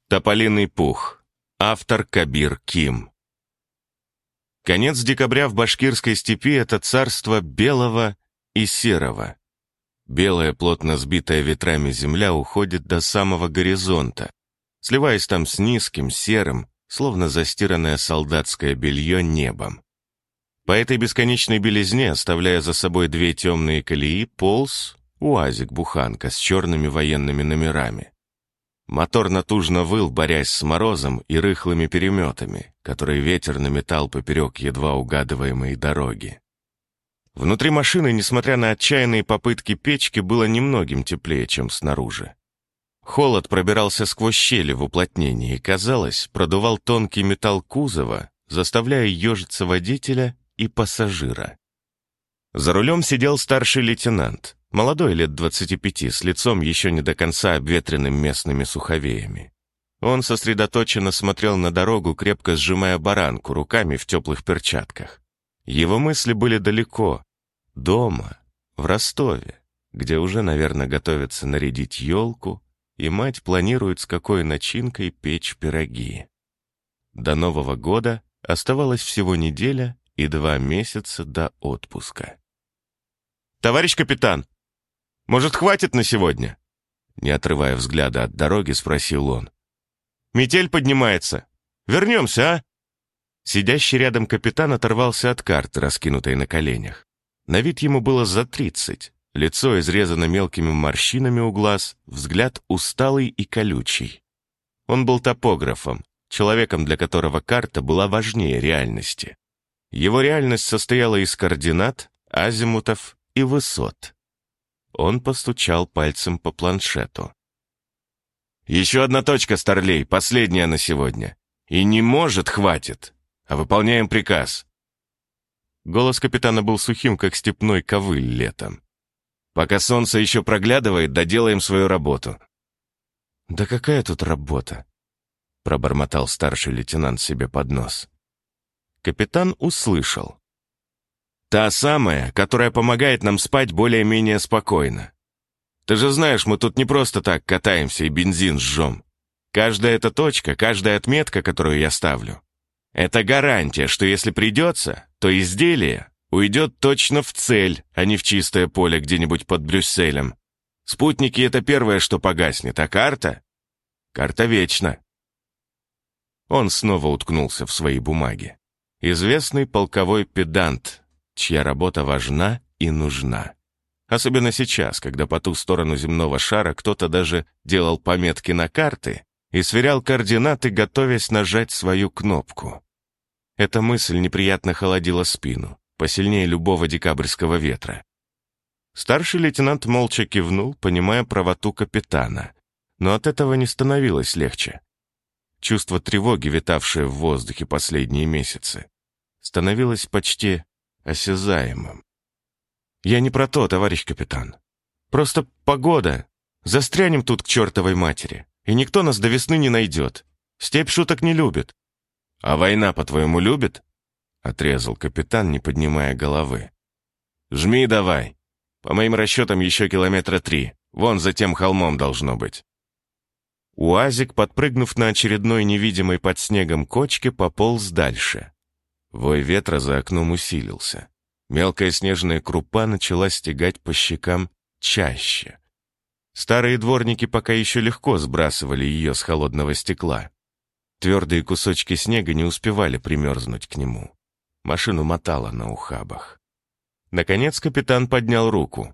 Тополиный пух. Автор Кабир Ким. Конец декабря в башкирской степи — это царство белого и серого. Белая, плотно сбитая ветрами земля уходит до самого горизонта, сливаясь там с низким, серым, словно застиранное солдатское белье, небом. По этой бесконечной белизне, оставляя за собой две темные колеи, полз УАЗик-буханка с черными военными номерами. Мотор натужно выл, борясь с морозом и рыхлыми переметами, которые ветер наметал поперек едва угадываемой дороги. Внутри машины, несмотря на отчаянные попытки печки, было немногим теплее, чем снаружи. Холод пробирался сквозь щели в уплотнении и, казалось, продувал тонкий металл кузова, заставляя ежиться водителя и пассажира. За рулем сидел старший лейтенант, молодой, лет 25, с лицом еще не до конца обветренным местными суховеями. Он сосредоточенно смотрел на дорогу, крепко сжимая баранку руками в теплых перчатках. Его мысли были далеко, дома, в Ростове, где уже, наверное, готовятся нарядить елку, и мать планирует, с какой начинкой печь пироги. До Нового года оставалось всего неделя и 2 месяца до отпуска. «Товарищ капитан, может, хватит на сегодня?» Не отрывая взгляда от дороги, спросил он. «Метель поднимается. Вернемся, а?» Сидящий рядом капитан оторвался от карты, раскинутой на коленях. На вид ему было за 30. Лицо изрезано мелкими морщинами у глаз, взгляд усталый и колючий. Он был топографом, человеком, для которого карта была важнее реальности. Его реальность состояла из координат, азимутов и высот. Он постучал пальцем по планшету. «Еще одна точка, старлей, последняя на сегодня. И не может, хватит, а выполняем приказ». Голос капитана был сухим, как степной ковыль летом. «Пока солнце еще проглядывает, доделаем свою работу». «Да какая тут работа?» — пробормотал старший лейтенант себе под нос. Капитан услышал. «Та самая, которая помогает нам спать более-менее спокойно. Ты же знаешь, мы тут не просто так катаемся и бензин жжем. Каждая эта точка, каждая отметка, которую я ставлю, это гарантия, что если придется, то изделие уйдет точно в цель, а не в чистое поле где-нибудь под Брюсселем. Спутники — это первое, что погаснет, а карта? Карта вечна». Он снова уткнулся в свои бумаги. Известный полковой педант, чья работа важна и нужна. Особенно сейчас, когда по ту сторону земного шара кто-то даже делал пометки на карты и сверял координаты, готовясь нажать свою кнопку. Эта мысль неприятно холодила спину, посильнее любого декабрьского ветра. Старший лейтенант молча кивнул, понимая правоту капитана, но от этого не становилось легче. Чувство тревоги, витавшее в воздухе последние месяцы, становилось почти осязаемым. «Я не про то, товарищ капитан. Просто погода. Застрянем тут к чертовой матери, и никто нас до весны не найдет. Степь шуток не любит». «А война, по-твоему, любит?» — отрезал капитан, не поднимая головы. «Жми давай. По моим расчетам, еще 3 километра. Вон за тем холмом должно быть». УАЗик, подпрыгнув на очередной невидимой под снегом кочке, пополз дальше. Вой ветра за окном усилился. Мелкая снежная крупа начала стегать по щекам чаще. Старые дворники пока еще легко сбрасывали ее с холодного стекла. Твердые кусочки снега не успевали примерзнуть к нему. Машину мотало на ухабах. Наконец капитан поднял руку.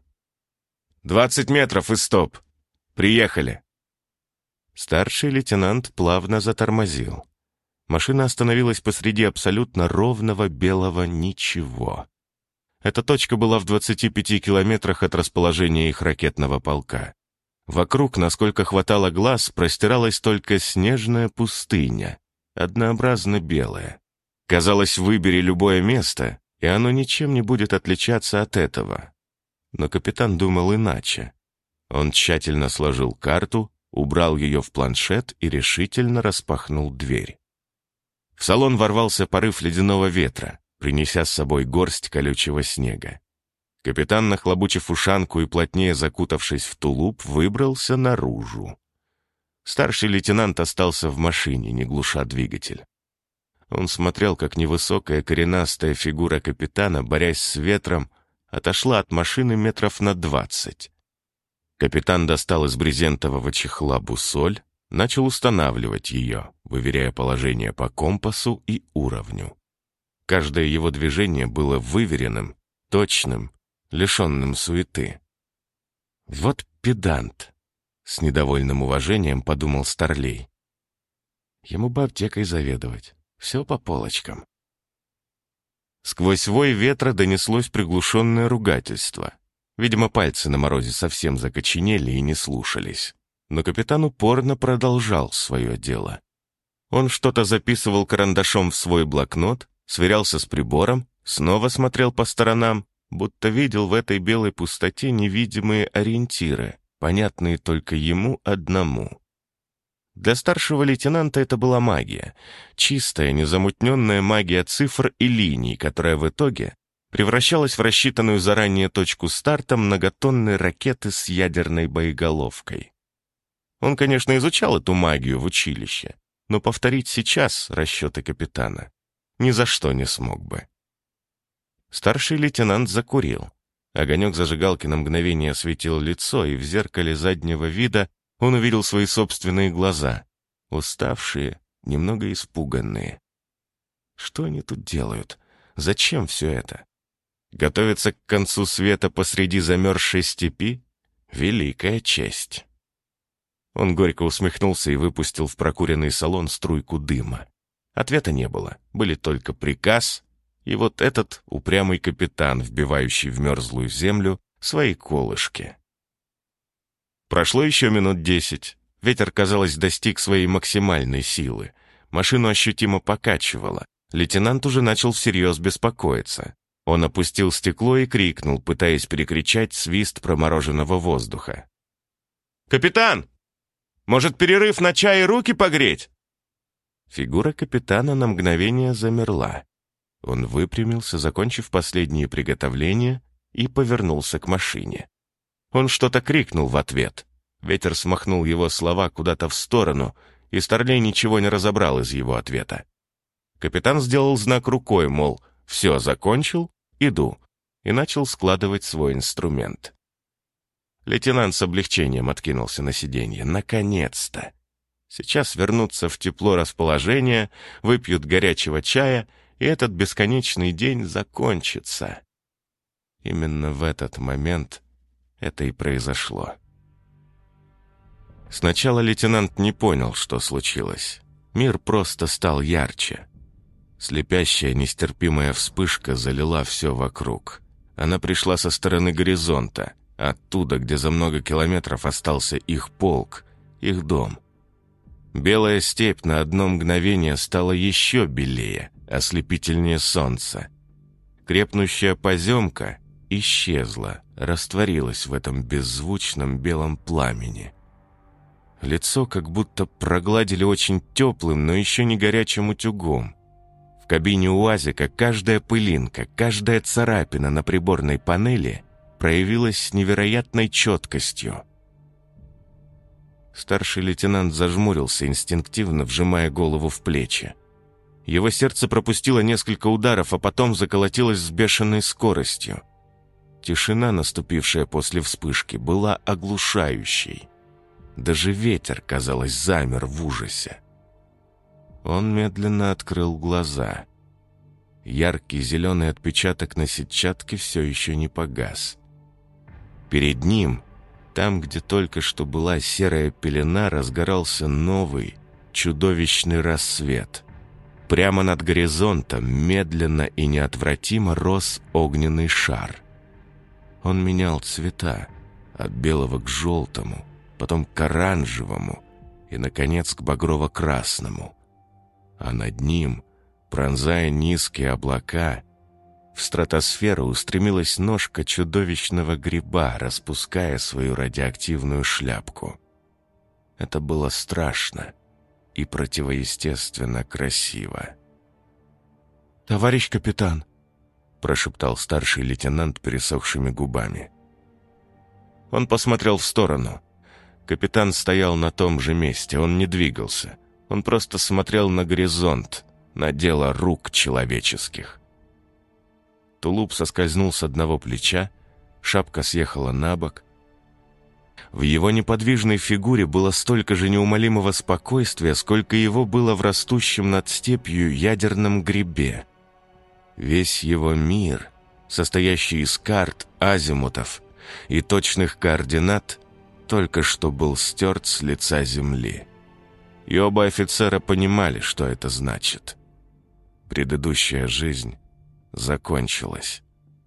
20 метров и стоп. Приехали». Старший лейтенант плавно затормозил. Машина остановилась посреди абсолютно ровного белого ничего. Эта точка была в 25 километрах от расположения их ракетного полка. Вокруг, насколько хватало глаз, простиралась только снежная пустыня, однообразно белая. Казалось, выбери любое место, и оно ничем не будет отличаться от этого. Но капитан думал иначе. Он тщательно сложил карту, убрал ее в планшет и решительно распахнул дверь. В салон ворвался порыв ледяного ветра, принеся с собой горсть колючего снега. Капитан, нахлобучив ушанку и плотнее закутавшись в тулуп, выбрался наружу. Старший лейтенант остался в машине, не глуша двигатель. Он смотрел, как невысокая коренастая фигура капитана, борясь с ветром, отошла от машины метров на 20. Капитан достал из брезентового чехла бусоль, начал устанавливать ее, выверяя положение по компасу и уровню. Каждое его движение было выверенным, точным, лишенным суеты. «Вот педант!» — с недовольным уважением подумал Старлей. «Ему бы аптекой заведовать. Все по полочкам». Сквозь вой ветра донеслось приглушенное ругательство. Видимо, пальцы на морозе совсем закоченели и не слушались. Но капитан упорно продолжал свое дело. Он что-то записывал карандашом в свой блокнот, сверялся с прибором, снова смотрел по сторонам, будто видел в этой белой пустоте невидимые ориентиры, понятные только ему одному. Для старшего лейтенанта это была магия, чистая, незамутненная магия цифр и линий, которая в итоге превращалась в рассчитанную заранее точку старта многотонной ракеты с ядерной боеголовкой. Он, конечно, изучал эту магию в училище, но повторить сейчас расчеты капитана ни за что не смог бы. Старший лейтенант закурил. Огонек зажигалки на мгновение осветил лицо, и в зеркале заднего вида он увидел свои собственные глаза, уставшие, немного испуганные. Что они тут делают? Зачем все это? Готовиться к концу света посреди замерзшей степи? Великая честь. Он горько усмехнулся и выпустил в прокуренный салон струйку дыма. Ответа не было, были только приказ и вот этот упрямый капитан, вбивающий в мерзлую землю свои колышки. Прошло еще минут 10. Ветер, казалось, достиг своей максимальной силы. Машину ощутимо покачивало. Лейтенант уже начал всерьез беспокоиться. Он опустил стекло и крикнул, пытаясь перекричать свист промороженного воздуха. «Капитан! Может, перерыв на чай и руки погреть?» Фигура капитана на мгновение замерла. Он выпрямился, закончив последние приготовления, и повернулся к машине. Он что-то крикнул в ответ. Ветер смахнул его слова куда-то в сторону, и Старлей ничего не разобрал из его ответа. Капитан сделал знак рукой, мол, «Все, закончил, иду», и начал складывать свой инструмент. Лейтенант с облегчением откинулся на сиденье. Наконец-то! Сейчас вернутся в тепло расположения, выпьют горячего чая, и этот бесконечный день закончится. Именно в этот момент это и произошло. Сначала лейтенант не понял, что случилось. Мир просто стал ярче. Слепящая, нестерпимая вспышка залила все вокруг. Она пришла со стороны горизонта, оттуда, где за много километров остался их полк, их дом. Белая степь на одно мгновение стала еще белее, ослепительнее солнца. Крепнущая поземка исчезла, растворилась в этом беззвучном белом пламени. Лицо как будто прогладили очень теплым, но еще не горячим утюгом. В кабине УАЗика каждая пылинка, каждая царапина на приборной панели проявилась с невероятной четкостью. Старший лейтенант зажмурился, инстинктивно вжимая голову в плечи. Его сердце пропустило несколько ударов, а потом заколотилось с бешеной скоростью. Тишина, наступившая после вспышки, была оглушающей. Даже ветер, казалось, замер в ужасе. Он медленно открыл глаза. Яркий зеленый отпечаток на сетчатке все еще не погас. Перед ним, там, где только что была серая пелена, разгорался новый, чудовищный рассвет. Прямо над горизонтом медленно и неотвратимо рос огненный шар. Он менял цвета, от белого к желтому, потом к оранжевому и, наконец, к багрово-красному. А над ним, пронзая низкие облака, в стратосферу устремилась ножка чудовищного гриба, распуская свою радиоактивную шляпку. Это было страшно и противоестественно красиво. «Товарищ капитан», — прошептал старший лейтенант пересохшими губами. Он посмотрел в сторону. Капитан стоял на том же месте, он не двигался. Он просто смотрел на горизонт, на дело рук человеческих. Тулуп соскользнул с одного плеча, шапка съехала на бок. В его неподвижной фигуре было столько же неумолимого спокойствия, сколько его было в растущем над степью ядерном грибе. Весь его мир, состоящий из карт, азимутов и точных координат, только что был стерт с лица земли. И оба офицера понимали, что это значит. Предыдущая жизнь закончилась.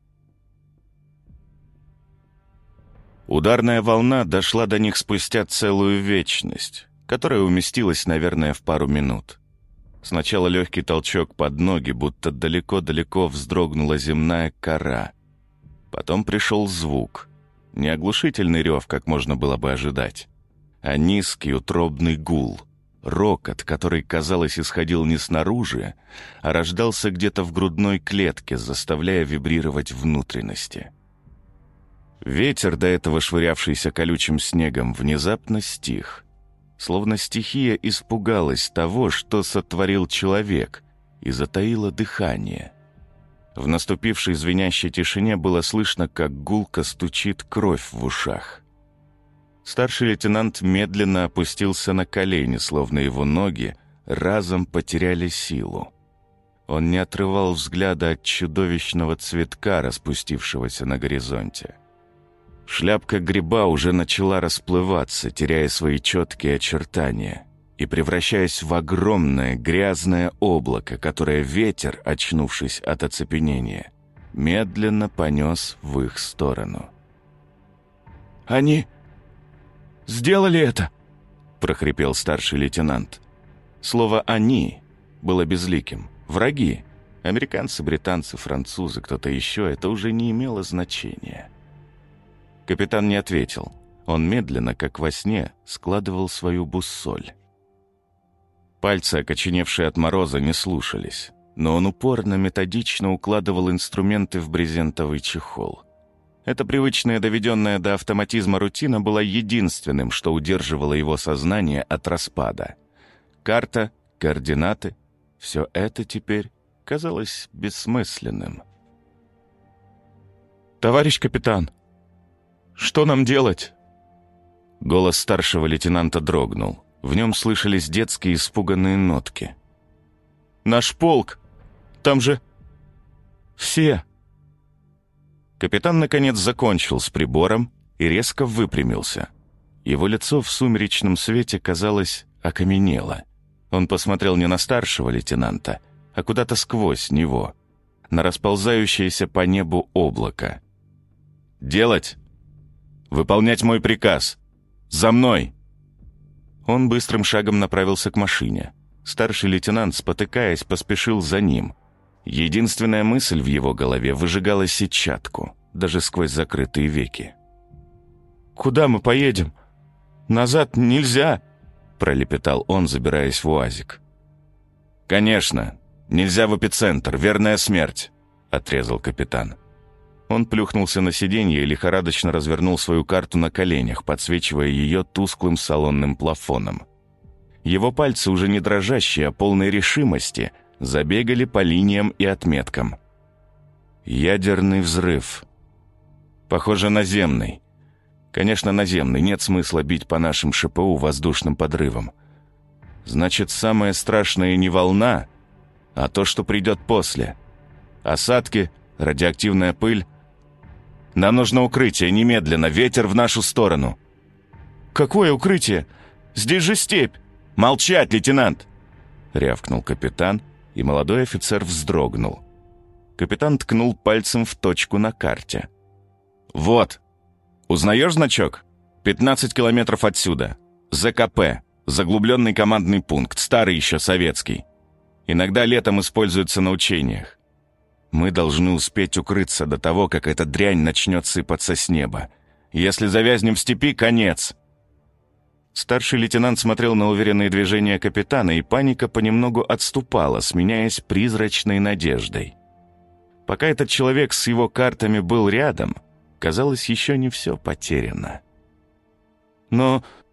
Ударная волна дошла до них спустя целую вечность, которая уместилась, наверное, в пару минут. Сначала легкий толчок под ноги, будто далеко-далеко вздрогнула земная кора. Потом пришел звук. Не оглушительный рев, как можно было бы ожидать, а низкий утробный гул, рокот, который, казалось, исходил не снаружи, а рождался где-то в грудной клетке, заставляя вибрировать внутренности. Ветер, до этого швырявшийся колючим снегом, внезапно стих. Словно стихия испугалась того, что сотворил человек, и затаила дыхание. В наступившей звенящей тишине было слышно, как гулко стучит кровь в ушах. Старший лейтенант медленно опустился на колени, словно его ноги разом потеряли силу. Он не отрывал взгляда от чудовищного цветка, распустившегося на горизонте. Шляпка гриба уже начала расплываться, теряя свои четкие очертания и превращаясь в огромное грязное облако, которое ветер, очнувшись от оцепенения, медленно понес в их сторону. «Они сделали это!» — прохрипел старший лейтенант. Слово «они» было безликим. Враги — американцы, британцы, французы, кто-то еще — это уже не имело значения. Капитан не ответил. Он медленно, как во сне, складывал свою буссоль. Пальцы, окоченевшие от мороза, не слушались, но он упорно, методично укладывал инструменты в брезентовый чехол. Эта привычная, доведенная до автоматизма рутина была единственным, что удерживало его сознание от распада. Карта, координаты — все это теперь казалось бессмысленным. «Товарищ капитан, что нам делать?» Голос старшего лейтенанта дрогнул. В нем слышались детские испуганные нотки. «Наш полк! Там же все!» Капитан, наконец, закончил с прибором и резко выпрямился. Его лицо в сумеречном свете, казалось, окаменело. Он посмотрел не на старшего лейтенанта, а куда-то сквозь него, на расползающееся по небу облако. «Делать! Выполнять мой приказ! За мной!» Он быстрым шагом направился к машине. Старший лейтенант, спотыкаясь, поспешил за ним. Единственная мысль в его голове выжигала сетчатку, даже сквозь закрытые веки. «Куда мы поедем? Назад нельзя!» — пролепетал он, забираясь в УАЗик. «Конечно! Нельзя в эпицентр, верная смерть!» — отрезал капитан. Он плюхнулся на сиденье и лихорадочно развернул свою карту на коленях, подсвечивая ее тусклым салонным плафоном. Его пальцы, уже не дрожащие, а полной решимости, забегали по линиям и отметкам. Ядерный взрыв. Похоже, наземный. Конечно, наземный, нет смысла бить по нашим ШПУ воздушным подрывом. Значит, самое страшное не волна, а то, что придет после. Осадки, радиоактивная пыль. Нам нужно укрытие, немедленно, ветер в нашу сторону. «Какое укрытие? Здесь же степь!» «Молчать, лейтенант!» — рявкнул капитан, и молодой офицер вздрогнул. Капитан ткнул пальцем в точку на карте. «Вот! Узнаешь значок? 15 километров отсюда. ЗКП. Заглубленный командный пункт, старый еще советский. Иногда летом используется на учениях. Мы должны успеть укрыться до того, как эта дрянь начнет сыпаться с неба. Если завязнем в степи, конец!» Старший лейтенант смотрел на уверенные движения капитана, и паника понемногу отступала, сменяясь призрачной надеждой. Пока этот человек с его картами был рядом, казалось, еще не все потеряно. «Но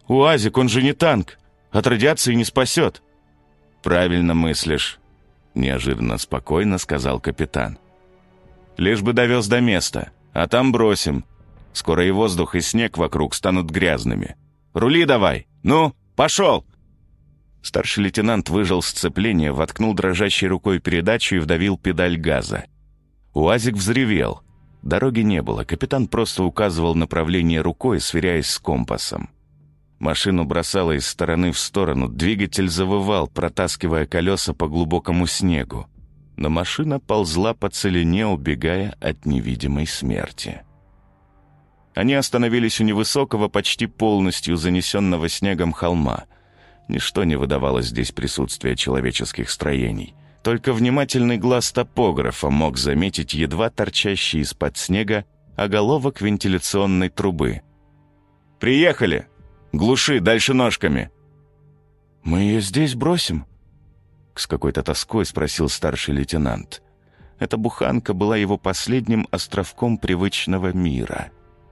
«УАЗик, он же не танк. От радиации не спасет». «Правильно мыслишь», — неожиданно спокойно сказал капитан. «Лишь бы довез до места, а там бросим. Скоро и воздух, и снег вокруг станут грязными. Рули давай! Ну, пошел!» Старший лейтенант выжал сцепление, воткнул дрожащей рукой передачу и вдавил педаль газа. УАЗик взревел. Дороги не было, капитан просто указывал направление рукой, сверяясь с компасом. Машину бросало из стороны в сторону, двигатель завывал, протаскивая колеса по глубокому снегу. Но машина ползла по целине, убегая от невидимой смерти. Они остановились у невысокого, почти полностью занесенного снегом холма. Ничто не выдавало здесь присутствия человеческих строений. Только внимательный глаз топографа мог заметить едва торчащий из-под снега оголовок вентиляционной трубы. «Приехали! Глуши, дальше ножками!» «Мы ее здесь бросим?» С какой-то тоской спросил старший лейтенант. Эта буханка была его последним островком привычного мира.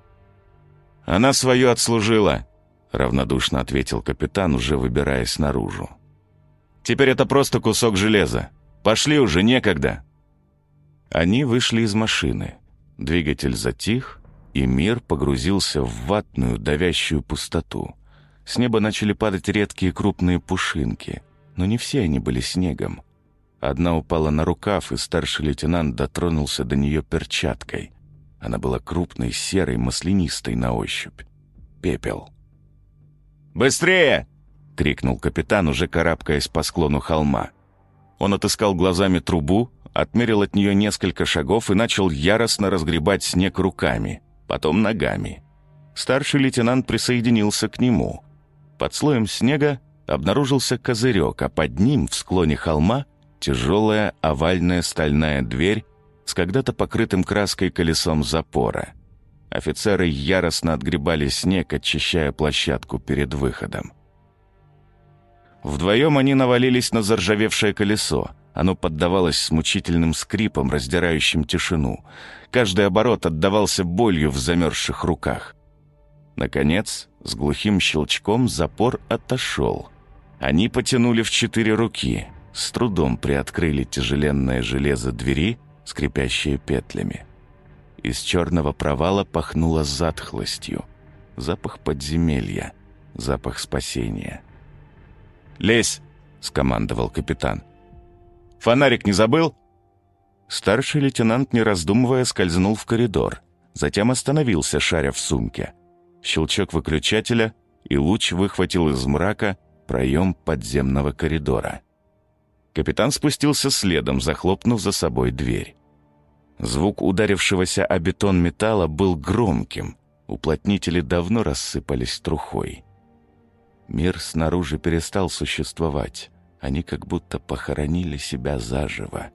«Она свое отслужила», — равнодушно ответил капитан, уже выбираясь наружу. «Теперь это просто кусок железа. Пошли уже, некогда». Они вышли из машины. Двигатель затих, и мир погрузился в ватную, давящую пустоту. С неба начали падать редкие крупные пушинки, но не все они были снегом. Одна упала на рукав, и старший лейтенант дотронулся до нее перчаткой. Она была крупной, серой, маслянистой на ощупь. Пепел. «Быстрее!» — крикнул капитан, уже карабкаясь по склону холма. Он отыскал глазами трубу, отмерил от нее несколько шагов и начал яростно разгребать снег руками, потом ногами. Старший лейтенант присоединился к нему. Под слоем снега обнаружился козырек, а под ним, в склоне холма, тяжелая овальная стальная дверь с когда-то покрытым краской колесом запора. Офицеры яростно отгребали снег, очищая площадку перед выходом. Вдвоем они навалились на заржавевшее колесо. Оно поддавалось с мучительным скрипом, раздирающим тишину. Каждый оборот отдавался болью в замерзших руках. Наконец, с глухим щелчком запор отошел. Они потянули в 4 руки, с трудом приоткрыли тяжеленное железо двери, скрипящее петлями. Из черного провала пахнуло затхлостью. Запах подземелья, запах спасения. «Лезь!» — скомандовал капитан. «Фонарик не забыл?» Старший лейтенант, не раздумывая, скользнул в коридор. Затем остановился, шаря в сумке. Щелчок выключателя, и луч выхватил из мрака проем подземного коридора. Капитан спустился следом, захлопнув за собой дверь. Звук ударившегося о бетон металла был громким. Уплотнители давно рассыпались трухой. Мир снаружи перестал существовать. Они как будто похоронили себя заживо.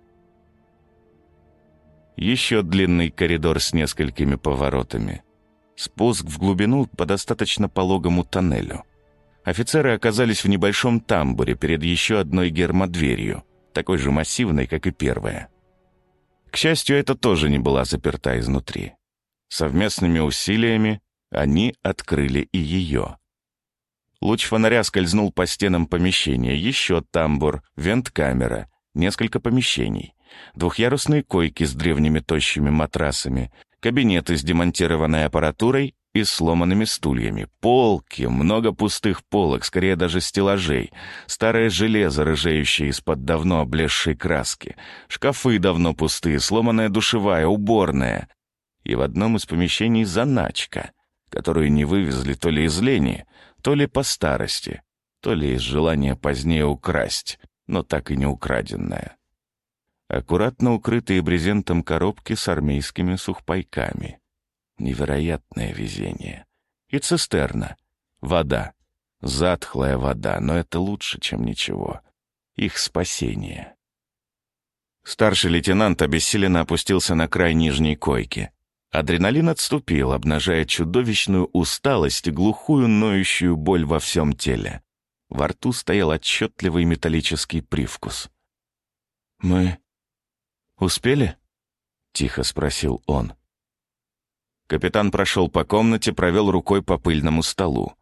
Еще длинный коридор с несколькими поворотами. Спуск в глубину по достаточно пологому тоннелю. Офицеры оказались в небольшом тамбуре перед еще одной гермодверью, такой же массивной, как и первая. К счастью, эта тоже не была заперта изнутри. Совместными усилиями они открыли и ее. Луч фонаря скользнул по стенам помещения. Еще тамбур, вент-камера, несколько помещений. Двухъярусные койки с древними тощими матрасами, кабинеты с демонтированной аппаратурой и сломанными стульями, полки, много пустых полок, скорее даже стеллажей, старое железо, рыжеющее из-под давно облезшей краски, шкафы давно пустые, сломанная душевая, уборная. И в одном из помещений заначка, которую не вывезли то ли из лени, то ли по старости, то ли из желания позднее украсть, но так и не украденная. Аккуратно укрытые брезентом коробки с армейскими сухпайками. Невероятное везение. И цистерна. Вода. Затхлая вода, но это лучше, чем ничего. Их спасение. Старший лейтенант обессиленно опустился на край нижней койки. Адреналин отступил, обнажая чудовищную усталость и глухую ноющую боль во всем теле. Во рту стоял отчетливый металлический привкус. «Мы успели?» — тихо спросил он. Капитан прошел по комнате, провел рукой по пыльному столу.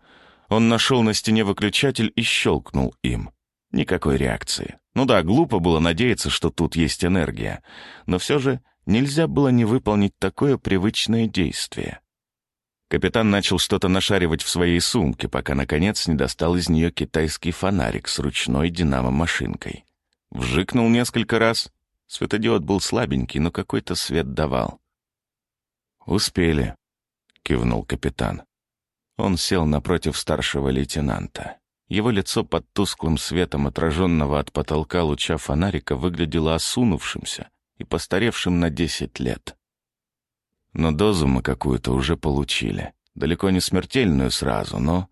Он нашел на стене выключатель и щелкнул им. Никакой реакции. Ну да, глупо было надеяться, что тут есть энергия, но все же нельзя было не выполнить такое привычное действие. Капитан начал что-то нашаривать в своей сумке, пока, наконец, не достал из нее китайский фонарик с ручной динамо-машинкой. Вжикнул несколько раз. Светодиод был слабенький, но какой-то свет давал. «Успели», — кивнул капитан. Он сел напротив старшего лейтенанта. Его лицо под тусклым светом отраженного от потолка луча фонарика выглядело осунувшимся и постаревшим на 10 лет. Но дозу мы какую-то уже получили. Далеко не смертельную сразу, но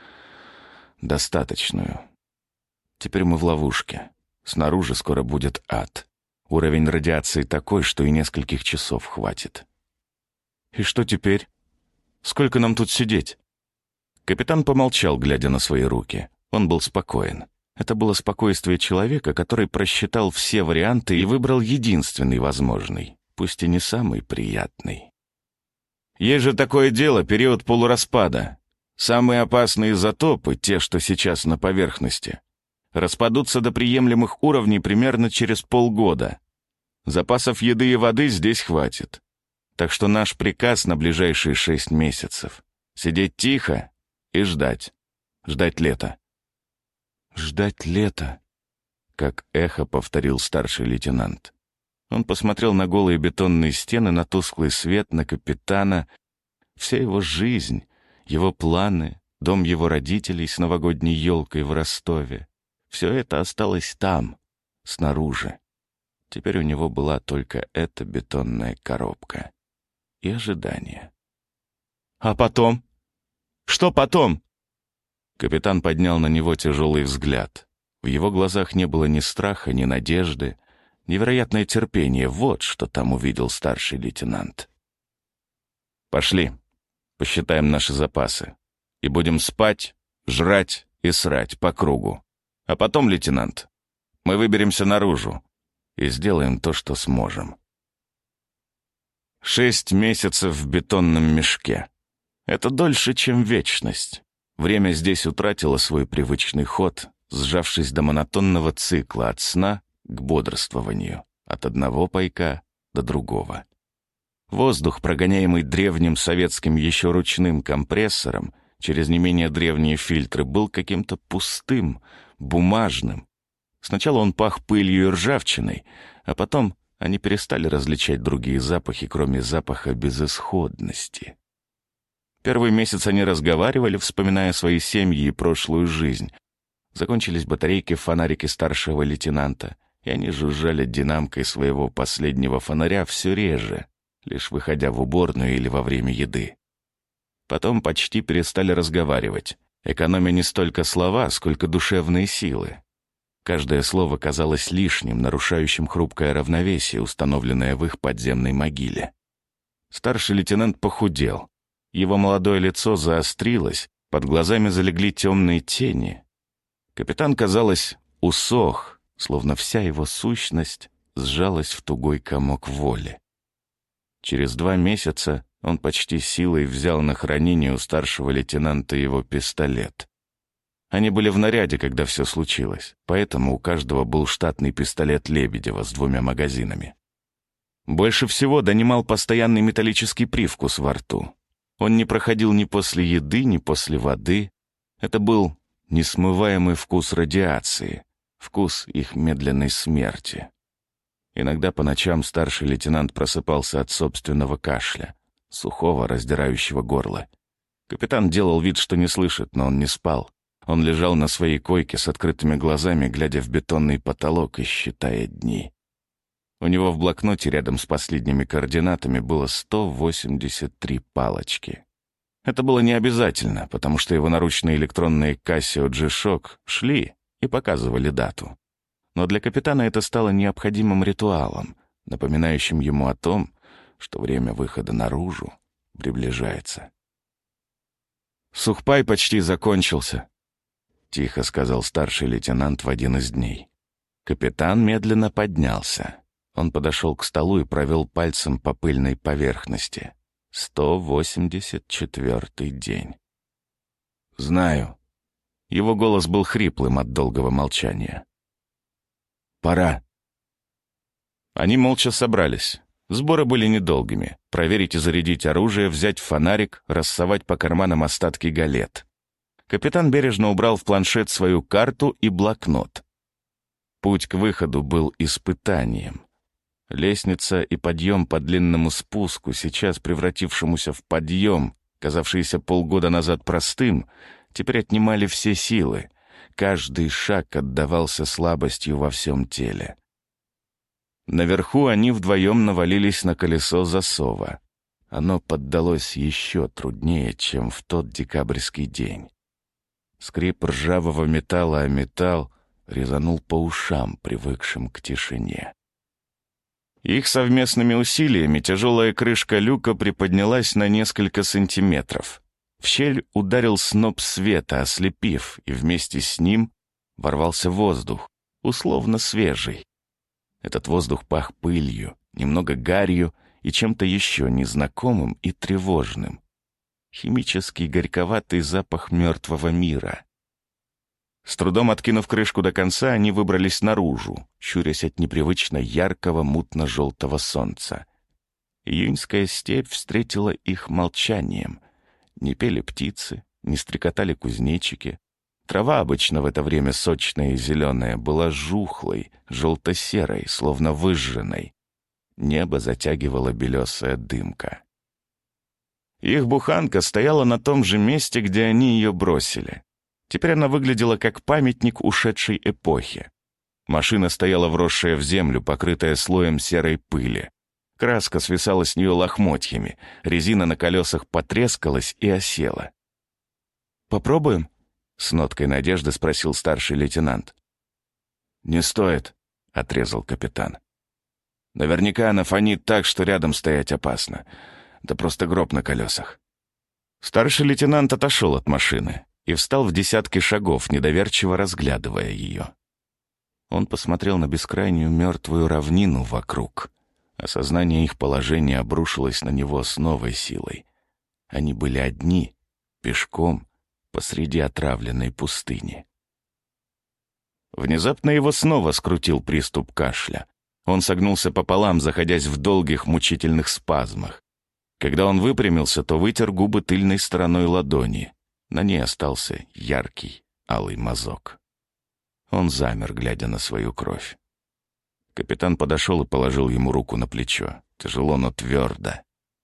достаточную. Теперь мы в ловушке. Снаружи скоро будет ад. Уровень радиации такой, что и нескольких часов хватит. И что теперь? Сколько нам тут сидеть? Капитан помолчал, глядя на свои руки. Он был спокоен. Это было спокойствие человека, который просчитал все варианты и выбрал единственный возможный, пусть и не самый приятный. Есть же такое дело, период полураспада. Самые опасные изотопы, те, что сейчас на поверхности, распадутся до приемлемых уровней примерно через полгода. Запасов еды и воды здесь хватит. Так что наш приказ на ближайшие 6 месяцев — сидеть тихо и ждать. Ждать лета. «Ждать лета», — как эхо повторил старший лейтенант. Он посмотрел на голые бетонные стены, на тусклый свет, на капитана. Вся его жизнь, его планы, дом его родителей с новогодней елкой в Ростове — все это осталось там, снаружи. Теперь у него была только эта бетонная коробка и ожидание. «А потом? Что потом?» Капитан поднял на него тяжелый взгляд. В его глазах не было ни страха, ни надежды. Невероятное терпение — вот что там увидел старший лейтенант. «Пошли, посчитаем наши запасы. И будем спать, жрать и срать по кругу. А потом, лейтенант, мы выберемся наружу и сделаем то, что сможем». 6 месяцев в бетонном мешке. Это дольше, чем вечность. Время здесь утратило свой привычный ход, сжавшись до монотонного цикла от сна к бодрствованию, от одного пайка до другого. Воздух, прогоняемый древним советским еще ручным компрессором через не менее древние фильтры, был каким-то пустым, бумажным. Сначала он пах пылью и ржавчиной, а потом они перестали различать другие запахи, кроме запаха безысходности. Первый месяц они разговаривали, вспоминая свои семьи и прошлую жизнь. Закончились батарейки в фонарике старшего лейтенанта, и они жужжали динамкой своего последнего фонаря все реже, лишь выходя в уборную или во время еды. Потом почти перестали разговаривать, экономя не столько слова, сколько душевные силы. Каждое слово казалось лишним, нарушающим хрупкое равновесие, установленное в их подземной могиле. Старший лейтенант похудел. Его молодое лицо заострилось, под глазами залегли темные тени. Капитан, казалось, усох, словно вся его сущность сжалась в тугой комок воли. Через 2 месяца он почти силой взял на хранение у старшего лейтенанта его пистолет. Они были в наряде, когда все случилось, поэтому у каждого был штатный пистолет Лебедева с 2 магазинами. Больше всего донимал постоянный металлический привкус во рту. Он не проходил ни после еды, ни после воды. Это был несмываемый вкус радиации, вкус их медленной смерти. Иногда по ночам старший лейтенант просыпался от собственного кашля, сухого, раздирающего горло. Капитан делал вид, что не слышит, но он не спал. Он лежал на своей койке с открытыми глазами, глядя в бетонный потолок и считая дни. У него в блокноте рядом с последними координатами было 183 палочки. Это было не обязательно, потому что его наручные электронные Casio G-Shock шли и показывали дату. Но для капитана это стало необходимым ритуалом, напоминающим ему о том, что время выхода наружу приближается. «Сухпай почти закончился», — тихо сказал старший лейтенант в один из дней. Капитан медленно поднялся. Он подошел к столу и провел пальцем по пыльной поверхности. 184-й день. «Знаю». Его голос был хриплым от долгого молчания. «Пора». Они молча собрались. Сборы были недолгими. Проверить и зарядить оружие, взять фонарик, рассовать по карманам остатки галет. Капитан бережно убрал в планшет свою карту и блокнот. Путь к выходу был испытанием. Лестница и подъем по длинному спуску, сейчас превратившемуся в подъем, казавшийся полгода назад простым, теперь отнимали все силы. Каждый шаг отдавался слабостью во всем теле. Наверху они вдвоем навалились на колесо засова. Оно поддалось еще труднее, чем в тот декабрьский день. Скрип ржавого металла о металл резанул по ушам, привыкшим к тишине. Их совместными усилиями тяжелая крышка люка приподнялась на несколько сантиметров. В щель ударил сноп света, ослепив, и вместе с ним ворвался воздух, условно свежий. Этот воздух пах пылью, немного гарью и чем-то еще незнакомым и тревожным. Химический горьковатый запах мертвого мира. С трудом откинув крышку до конца, они выбрались наружу, щурясь от непривычно яркого мутно-желтого солнца. Июньская степь встретила их молчанием. Не пели птицы, не стрекотали кузнечики. Трава, обычно в это время сочная и зеленая, была жухлой, желто-серой, словно выжженной. Небо затягивала белесая дымка. Их буханка стояла на том же месте, где они ее бросили. Теперь она выглядела как памятник ушедшей эпохи. Машина стояла вросшая в землю, покрытая слоем серой пыли. Краска свисала с нее лохмотьями, резина на колесах потрескалась и осела. «Попробуем?» — с ноткой надежды спросил старший лейтенант. «Не стоит», — отрезал капитан. «Наверняка она фонит так, что рядом стоять опасно. Да просто гроб на колесах». Старший лейтенант отошел от машины и встал в десятки шагов, недоверчиво разглядывая ее. Он посмотрел на бескрайнюю мертвую равнину вокруг. Осознание их положения обрушилось на него с новой силой. Они были одни, пешком, посреди отравленной пустыни. Внезапно его снова скрутил приступ кашля. Он согнулся пополам, заходясь в долгих мучительных спазмах. Когда он выпрямился, то вытер губы тыльной стороной ладони. На ней остался яркий алый мазок. Он замер, глядя на свою кровь. Капитан подошел и положил ему руку на плечо. Тяжело, но твердо.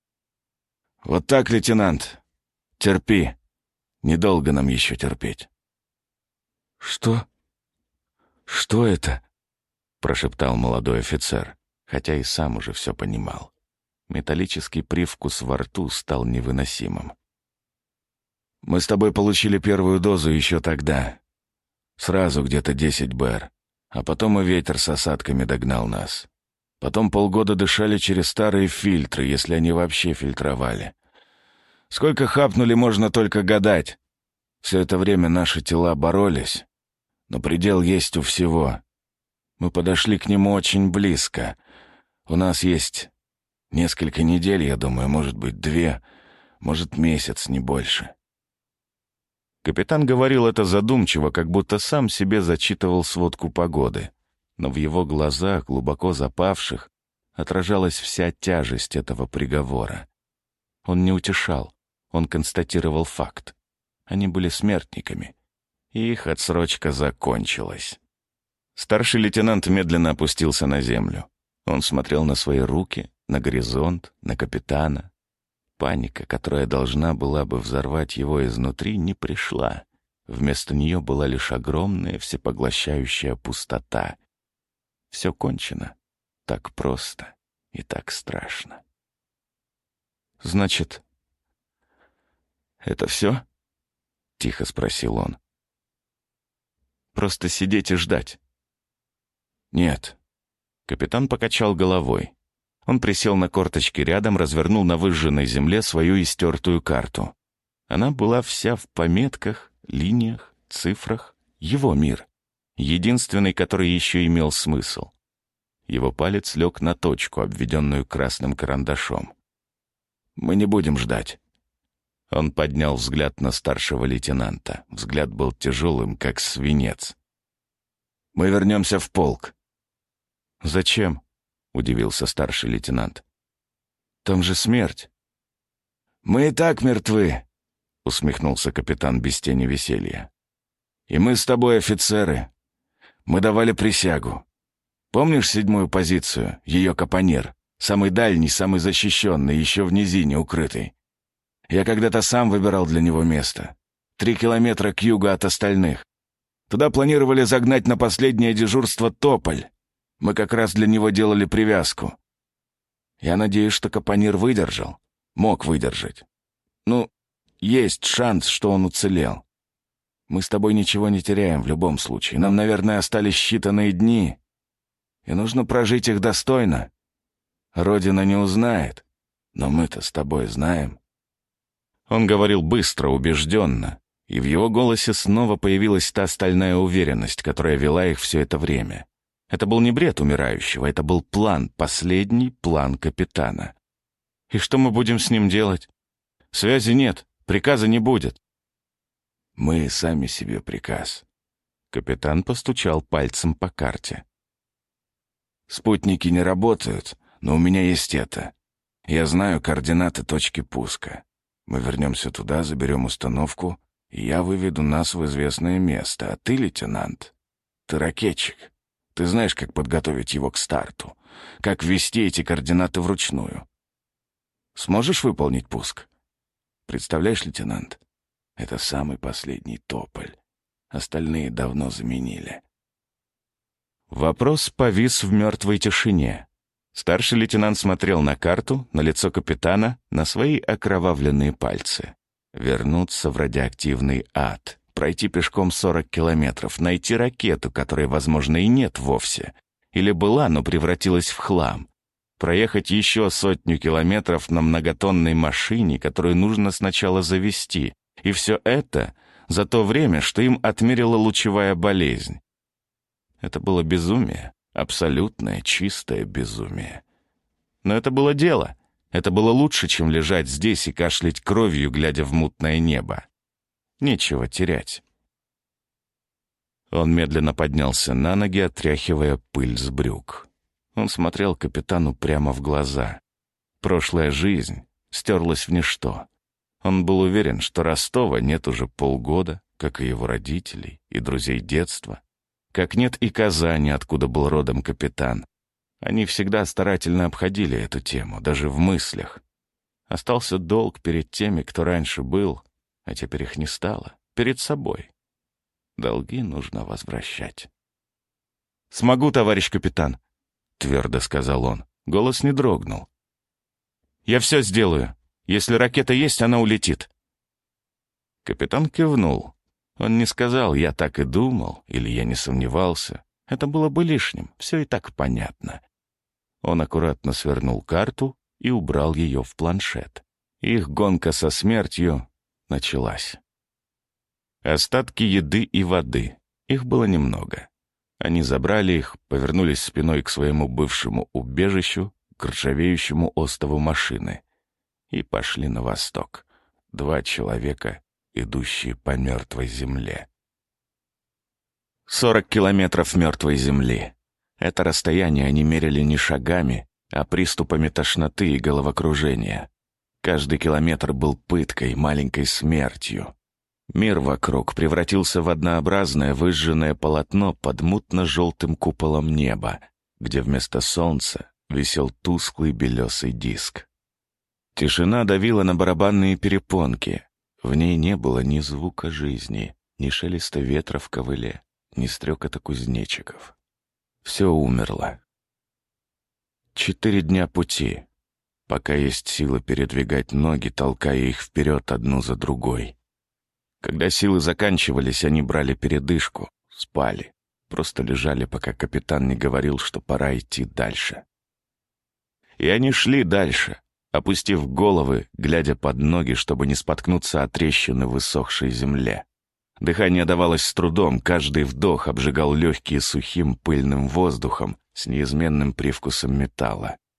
«Вот так, лейтенант. Терпи. Недолго нам еще терпеть». «Что? Что это?» — прошептал молодой офицер, хотя и сам уже все понимал. Металлический привкус во рту стал невыносимым. «Мы с тобой получили первую дозу еще тогда. Сразу где-то 10 БР. А потом и ветер с осадками догнал нас. Потом полгода дышали через старые фильтры, если они вообще фильтровали. Сколько хапнули, можно только гадать. Все это время наши тела боролись, но предел есть у всего. Мы подошли к нему очень близко. У нас есть несколько недель, я думаю, может быть 2, может месяц, не больше». Капитан говорил это задумчиво, как будто сам себе зачитывал сводку погоды. Но в его глазах, глубоко запавших, отражалась вся тяжесть этого приговора. Он не утешал, он констатировал факт. Они были смертниками, и их отсрочка закончилась. Старший лейтенант медленно опустился на землю. Он смотрел на свои руки, на горизонт, на капитана. Паника, которая должна была бы взорвать его изнутри, не пришла. Вместо нее была лишь огромная всепоглощающая пустота. Все кончено. Так просто и так страшно. «Значит, это все?» — тихо спросил он. «Просто сидеть и ждать?» «Нет». Капитан покачал головой. Он присел на корточки рядом, развернул на выжженной земле свою истертую карту. Она была вся в пометках, линиях, цифрах. Его мир. Единственный, который еще имел смысл. Его палец лег на точку, обведенную красным карандашом. «Мы не будем ждать». Он поднял взгляд на старшего лейтенанта. Взгляд был тяжелым, как свинец. «Мы вернемся в полк». «Зачем?» — удивился старший лейтенант. «Там же смерть». «Мы и так мертвы», — усмехнулся капитан без тени веселья. «И мы с тобой офицеры. Мы давали присягу. Помнишь 7-ю позицию, ее капонир? Самый дальний, самый защищенный, еще в низине укрытый. Я когда-то сам выбирал для него место. 3 километра к югу от остальных. Туда планировали загнать на последнее дежурство тополь. Мы как раз для него делали привязку. Я надеюсь, что капонир выдержал. Мог выдержать. Ну, есть шанс, что он уцелел. Мы с тобой ничего не теряем в любом случае. Нам, наверное, остались считанные дни. И нужно прожить их достойно. Родина не узнает, но мы-то с тобой знаем». Он говорил быстро, убежденно, и в его голосе снова появилась та стальная уверенность, которая вела их все это время. Это был не бред умирающего, это был план, последний план капитана. «И что мы будем с ним делать? Связи нет, приказа не будет». «Мы сами себе приказ». Капитан постучал пальцем по карте. «Спутники не работают, но у меня есть это. Я знаю координаты точки пуска. Мы вернемся туда, заберем установку, и я выведу нас в известное место. А ты, лейтенант, ты ракетчик. Ты знаешь, как подготовить его к старту, как ввести эти координаты вручную. Сможешь выполнить пуск? Представляешь, лейтенант, это самый последний тополь. Остальные давно заменили». Вопрос повис в мертвой тишине. Старший лейтенант смотрел на карту, на лицо капитана, на свои окровавленные пальцы. Вернуться в радиоактивный ад, пройти пешком 40 километров, найти ракету, которой, возможно, и нет вовсе. Или была, но превратилась в хлам. Проехать еще 100 километров на многотонной машине, которую нужно сначала завести. И все это за то время, что им отмерила лучевая болезнь. Это было безумие, абсолютное, чистое безумие. Но это было дело. Это было лучше, чем лежать здесь и кашлять кровью, глядя в мутное небо. Нечего терять. Он медленно поднялся на ноги, отряхивая пыль с брюк. Он смотрел капитану прямо в глаза. Прошлая жизнь стерлась в ничто. Он был уверен, что Ростова нет уже полгода, как и его родителей и друзей детства. Как нет и Казани, откуда был родом капитан. Они всегда старательно обходили эту тему, даже в мыслях. Остался долг перед теми, кто раньше был, а теперь их не стало, перед собой. Долги нужно возвращать. «Смогу, товарищ капитан», — твердо сказал он. Голос не дрогнул. «Я все сделаю. Если ракета есть, она улетит». Капитан кивнул. Он не сказал «я так и думал» или «я не сомневался». Это было бы лишним, все и так понятно. Он аккуратно свернул карту и убрал ее в планшет. Их гонка со смертью началась. Остатки еды и воды. Их было немного. Они забрали их, повернулись спиной к своему бывшему убежищу, к ржавеющему остову машины, и пошли на восток. 2 человека, идущие по мертвой земле. 40 километров мертвой земли. Это расстояние они мерили не шагами, а приступами тошноты и головокружения. Каждый километр был пыткой, маленькой смертью. Мир вокруг превратился в однообразное выжженное полотно под мутно-желтым куполом неба, где вместо солнца висел тусклый белесый диск. Тишина давила на барабанные перепонки. В ней не было ни звука жизни, ни шелеста ветра в ковыле, ни стрекота кузнечиков. Все умерло. 4 дня пути, пока есть сила передвигать ноги, толкая их вперед одну за другой. Когда силы заканчивались, они брали передышку, спали, просто лежали, пока капитан не говорил, что пора идти дальше. И они шли дальше, опустив головы, глядя под ноги, чтобы не споткнуться о трещины в высохшей земле. Дыхание давалось с трудом, каждый вдох обжигал легкие сухим пыльным воздухом с неизменным привкусом металла.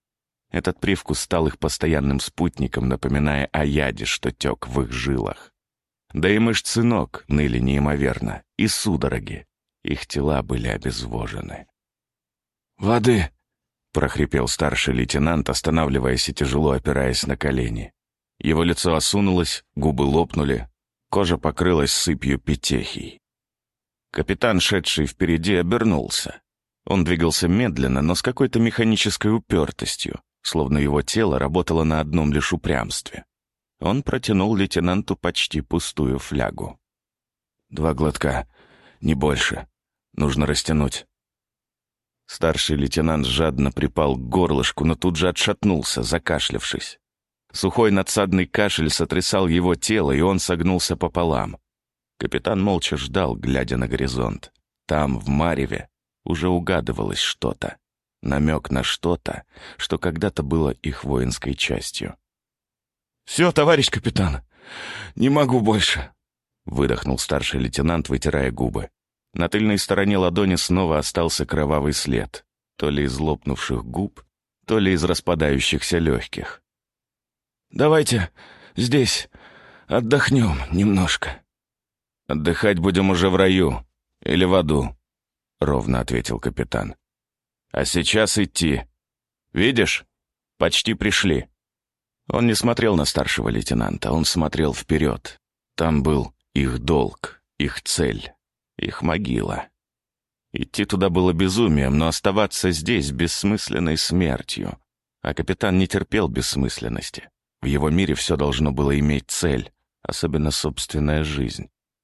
Этот привкус стал их постоянным спутником, напоминая о яде, что тек в их жилах. Да и мышцы ног ныли неимоверно, и судороги. Их тела были обезвожены. «Воды!» — прохрипел старший лейтенант, останавливаясь и тяжело опираясь на колени. Его лицо осунулось, губы лопнули, кожа покрылась сыпью петехий. Капитан, шедший впереди, обернулся. Он двигался медленно, но с какой-то механической упертостью, словно его тело работало на одном лишь упрямстве. Он протянул лейтенанту почти пустую флягу. 2 глотка, не больше. Нужно растянуть. Старший лейтенант жадно припал к горлышку, но тут же отшатнулся, закашлявшись. Сухой надсадный кашель сотрясал его тело, и он согнулся пополам. Капитан молча ждал, глядя на горизонт. Там, в мареве, уже угадывалось что-то. Намек на что-то, что когда-то было их воинской частью. «Все, товарищ капитан, не могу больше», — выдохнул старший лейтенант, вытирая губы. На тыльной стороне ладони снова остался кровавый след, то ли из лопнувших губ, то ли из распадающихся легких. «Давайте здесь отдохнем немножко». «Отдыхать будем уже в раю или в аду», — ровно ответил капитан. «А сейчас идти. Видишь? Почти пришли». Он не смотрел на старшего лейтенанта, он смотрел вперед. Там был их долг, их цель, их могила. Идти туда было безумием, но оставаться здесь бессмысленной смертью. А капитан не терпел бессмысленности. В его мире все должно было иметь цель, особенно собственная жизнь.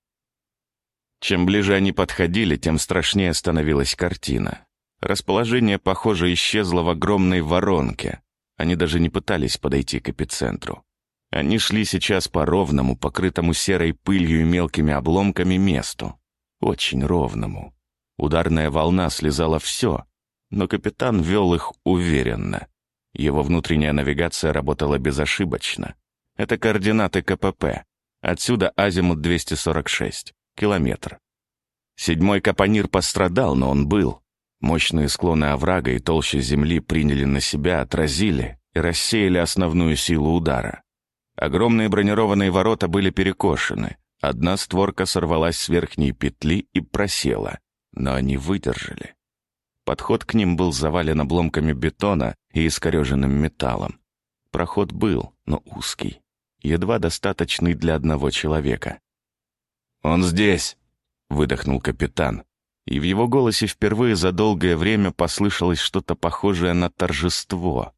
Чем ближе они подходили, тем страшнее становилась картина. Расположение, похоже, исчезло в огромной воронке. Они даже не пытались подойти к эпицентру. Они шли сейчас по ровному, покрытому серой пылью и мелкими обломками месту. Очень ровному. Ударная волна слезала все, но капитан вел их уверенно. Его внутренняя навигация работала безошибочно. Это координаты КПП. Отсюда азимут 246, километр. 7-й капонир пострадал, но он был. Мощные склоны оврага и толща земли приняли на себя, отразили и рассеяли основную силу удара. Огромные бронированные ворота были перекошены. Одна створка сорвалась с верхней петли и просела, но они выдержали. Подход к ним был завален обломками бетона и искореженным металлом. Проход был, но узкий, едва достаточный для одного человека. «Он здесь!» — выдохнул капитан, и в его голосе впервые за долгое время послышалось что-то похожее на торжество.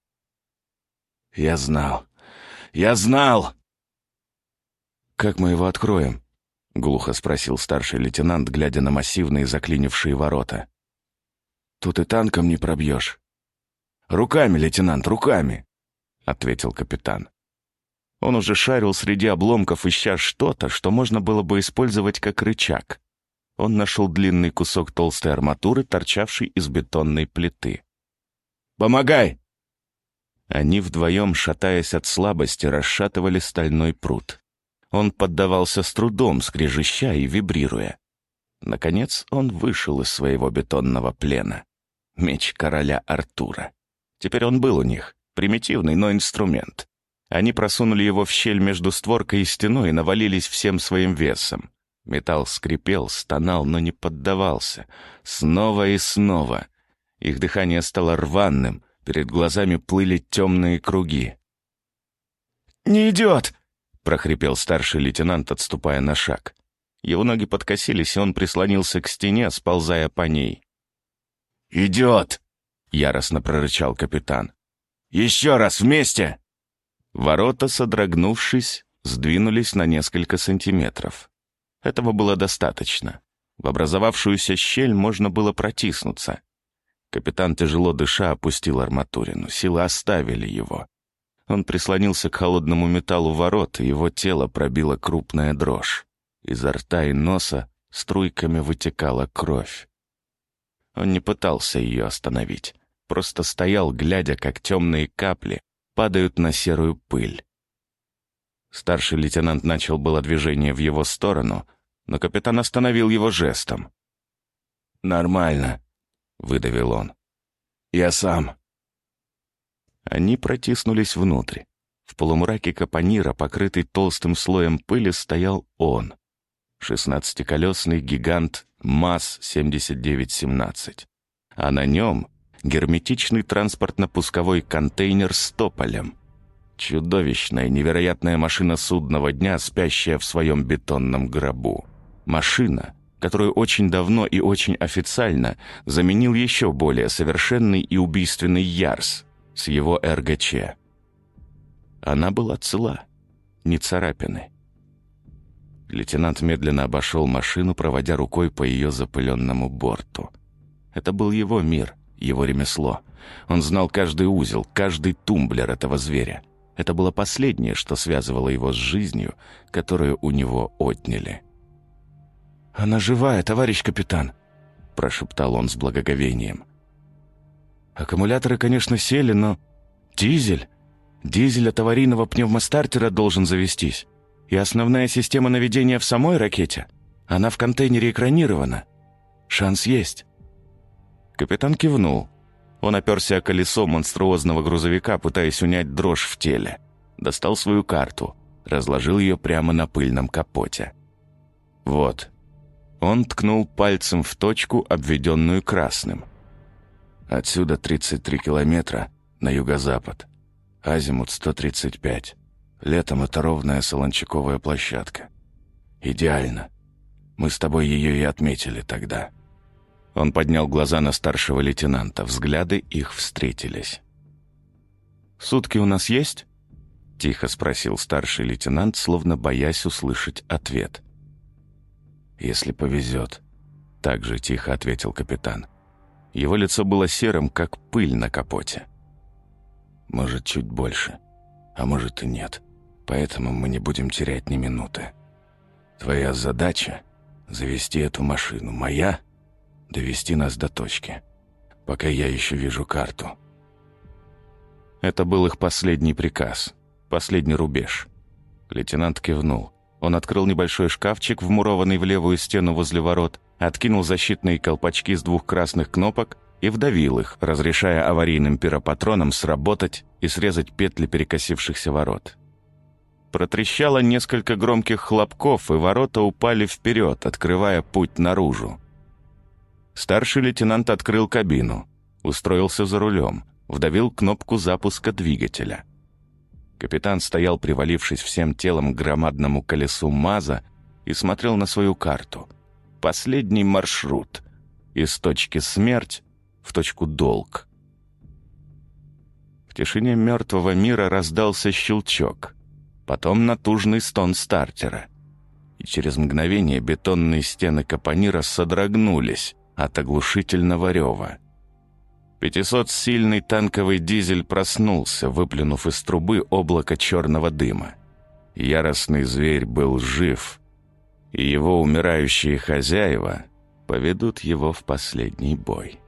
«Я знал! Я знал!» «Как мы его откроем?» — глухо спросил старший лейтенант, глядя на массивные заклинившие ворота. «Тут и танком не пробьешь». «Руками, лейтенант, руками!» — ответил капитан. Он уже шарил среди обломков, ища что-то, что можно было бы использовать как рычаг. Он нашел длинный кусок толстой арматуры, торчавший из бетонной плиты. «Помогай!» Они вдвоем, шатаясь от слабости, расшатывали стальной прут. Он поддавался с трудом, скрежеща и вибрируя. Наконец он вышел из своего бетонного плена. Меч короля Артура. Теперь он был у них, примитивный, но инструмент. Они просунули его в щель между створкой и стеной и навалились всем своим весом. Металл скрипел, стонал, но не поддавался. Снова и снова. Их дыхание стало рваным, перед глазами плыли темные круги. «Не идет!» — прохрипел старший лейтенант, отступая на шаг. Его ноги подкосились, и он прислонился к стене, сползая по ней. «Идет!» — яростно прорычал капитан. «Еще раз, вместе!» Ворота, содрогнувшись, сдвинулись на несколько сантиметров. Этого было достаточно. В образовавшуюся щель можно было протиснуться. Капитан, тяжело дыша, опустил арматурину. Силы оставили его. Он прислонился к холодному металлу ворот, и его тело пробило крупная дрожь. Изо рта и носа струйками вытекала кровь. Он не пытался ее остановить, просто стоял, глядя, как темные капли падают на серую пыль. Старший лейтенант начал было движение в его сторону, но капитан остановил его жестом. «Нормально», — выдавил он. «Я сам». Они протиснулись внутрь. В полумраке капонира, покрытый толстым слоем пыли, стоял он. 16-колесный гигант МАЗ-7917. А на нем герметичный транспортно-пусковой контейнер с тополем. Чудовищная, невероятная машина судного дня, спящая в своем бетонном гробу. Машина, которую очень давно и очень официально заменил еще более совершенный и убийственный Ярс с его РГЧ. Она была цела, не царапины. Лейтенант медленно обошел машину, проводя рукой по ее запыленному борту. Это был его мир, его ремесло. Он знал каждый узел, каждый тумблер этого зверя. Это было последнее, что связывало его с жизнью, которую у него отняли. «Она живая, товарищ капитан», — прошептал он с благоговением. «Аккумуляторы, конечно, сели, но... Дизель от аварийного пневмостартера должен завестись. И основная система наведения в самой ракете. Она в контейнере экранирована. Шанс есть». Капитан кивнул. Он оперся о колесо монструозного грузовика, пытаясь унять дрожь в теле. Достал свою карту, разложил ее прямо на пыльном капоте. «Вот». Он ткнул пальцем в точку, обведенную красным. «Отсюда 33 километра на юго-запад. Азимут 135. Летом это ровная солончаковая площадка. Идеально. Мы с тобой ее и отметили тогда». Он поднял глаза на старшего лейтенанта. Взгляды их встретились. «Сутки у нас есть?» — тихо спросил старший лейтенант, словно боясь услышать ответ. «Если повезет», — так же тихо ответил капитан. Его лицо было серым, как пыль на капоте. «Может, чуть больше, а может и нет. Поэтому мы не будем терять ни минуты. Твоя задача — завести эту машину. Моя — довести нас до точки, пока я еще вижу карту». Это был их последний приказ, последний рубеж. Лейтенант кивнул. Он открыл небольшой шкафчик, вмурованный в левую стену возле ворот, откинул защитные колпачки с 2 красных кнопок и вдавил их, разрешая аварийным пиропатронам сработать и срезать петли перекосившихся ворот. Протрещало несколько громких хлопков, и ворота упали вперед, открывая путь наружу. Старший лейтенант открыл кабину, устроился за рулем, вдавил кнопку запуска двигателя. Капитан стоял, привалившись всем телом к громадному колесу МАЗа, и смотрел на свою карту. Последний маршрут. Из точки «Смерть» в точку «Долг». В тишине мертвого мира раздался щелчок, потом натужный стон стартера. И через мгновение бетонные стены капонира содрогнулись от оглушительного рева. 500-сильный танковый дизель проснулся, выплюнув из трубы облако черного дыма. Яростный зверь был жив, и его умирающие хозяева поведут его в последний бой.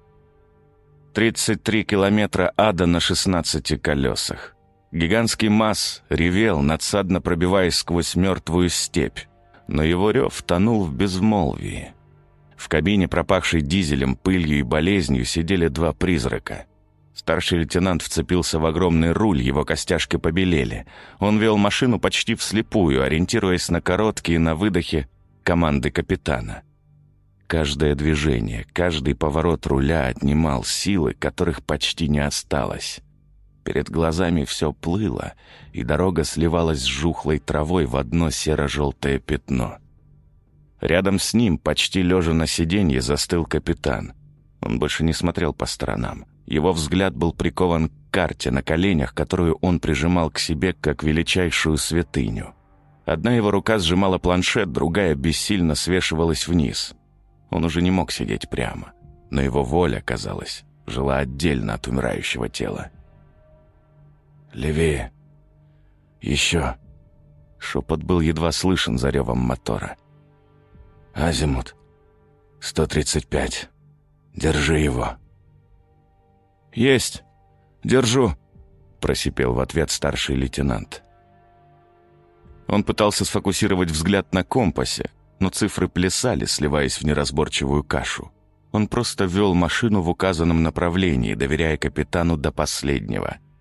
33 километра ада на 16 колесах. Гигантский МАЗ ревел, надсадно пробиваясь сквозь мертвую степь, но его рев тонул в безмолвии. В кабине, пропахшей дизелем, пылью и болезнью, сидели 2 призрака. Старший лейтенант вцепился в огромный руль, его костяшки побелели. Он вел машину почти вслепую, ориентируясь на короткие на выдохе команды капитана. Каждое движение, каждый поворот руля отнимал силы, которых почти не осталось. Перед глазами все плыло, и дорога сливалась с жухлой травой в одно серо-желтое пятно. Рядом с ним, почти лежа на сиденье, застыл капитан. Он больше не смотрел по сторонам. Его взгляд был прикован к карте на коленях, которую он прижимал к себе как величайшую святыню. Одна его рука сжимала планшет, другая бессильно свешивалась вниз. Он уже не мог сидеть прямо, но его воля, казалось, жила отдельно от умирающего тела. «Левее! Еще!» Шепот был едва слышен за ревом мотора. «Азимут 135. Держи его». «Есть! Держу!» — просипел в ответ старший лейтенант. Он пытался сфокусировать взгляд на компасе, но цифры плясали, сливаясь в неразборчивую кашу. Он просто вел машину в указанном направлении, доверяя капитану до последнего.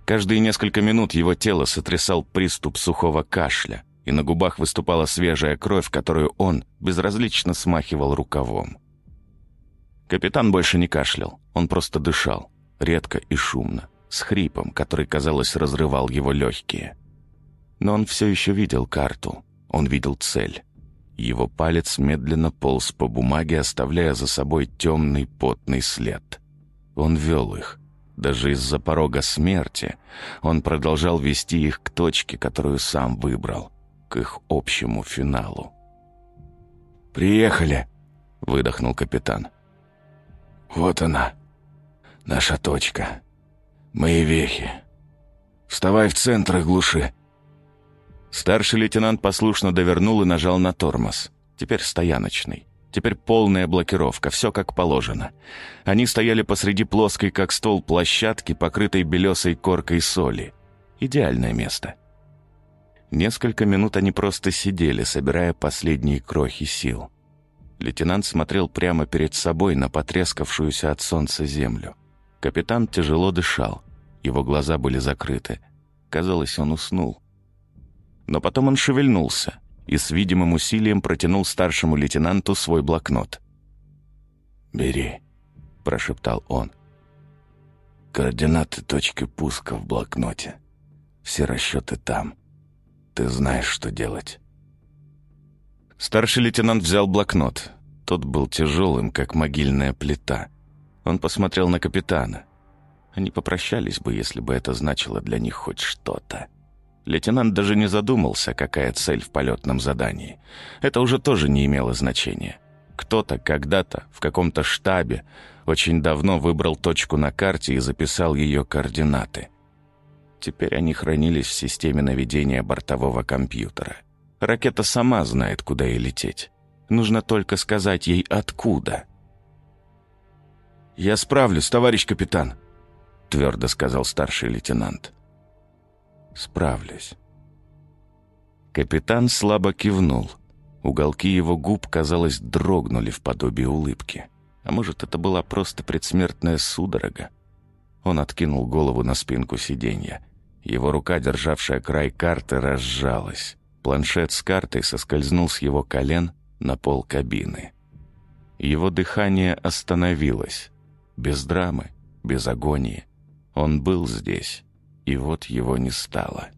Каждые несколько минут его тело сотрясал приступ сухого кашля, и на губах выступала свежая кровь, которую он безразлично смахивал рукавом. Капитан больше не кашлял, он просто дышал, редко и шумно, с хрипом, который, казалось, разрывал его легкие. Но он все еще видел карту, он видел цель. Его палец медленно полз по бумаге, оставляя за собой темный потный след. Он вел их. Даже из-за порога смерти он продолжал вести их к точке, которую сам выбрал, к их общему финалу. «Приехали!» — выдохнул капитан. «Вот она, наша точка. Мои вехи. Вставай в центр и глуши». Старший лейтенант послушно довернул и нажал на тормоз. Теперь стояночный. Теперь полная блокировка, все как положено. Они стояли посреди плоской, как стол, площадки, покрытой белесой коркой соли. Идеальное место. Несколько минут они просто сидели, собирая последние крохи сил. Лейтенант смотрел прямо перед собой на потрескавшуюся от солнца землю. Капитан тяжело дышал. Его глаза были закрыты. Казалось, он уснул. Но потом он шевельнулся и с видимым усилием протянул старшему лейтенанту свой блокнот. «Бери», — прошептал он. «Координаты точки пуска в блокноте. Все расчеты там. Ты знаешь, что делать». Старший лейтенант взял блокнот. Тот был тяжелым, как могильная плита. Он посмотрел на капитана. Они попрощались бы, если бы это значило для них хоть что-то. Лейтенант даже не задумался, какая цель в полетном задании. Это уже тоже не имело значения. Кто-то когда-то в каком-то штабе очень давно выбрал точку на карте и записал ее координаты. Теперь они хранились в системе наведения бортового компьютера. Ракета сама знает, куда ей лететь. Нужно только сказать ей, откуда. «Я справлюсь, товарищ капитан», — твердо сказал старший лейтенант. «Справлюсь». Капитан слабо кивнул. Уголки его губ, казалось, дрогнули в подобии улыбки. А может, это была просто предсмертная судорога? Он откинул голову на спинку сиденья. Его рука, державшая край карты, разжалась. Планшет с картой соскользнул с его колен на пол кабины. Его дыхание остановилось. Без драмы, без агонии. Он был здесь. И вот его не стало.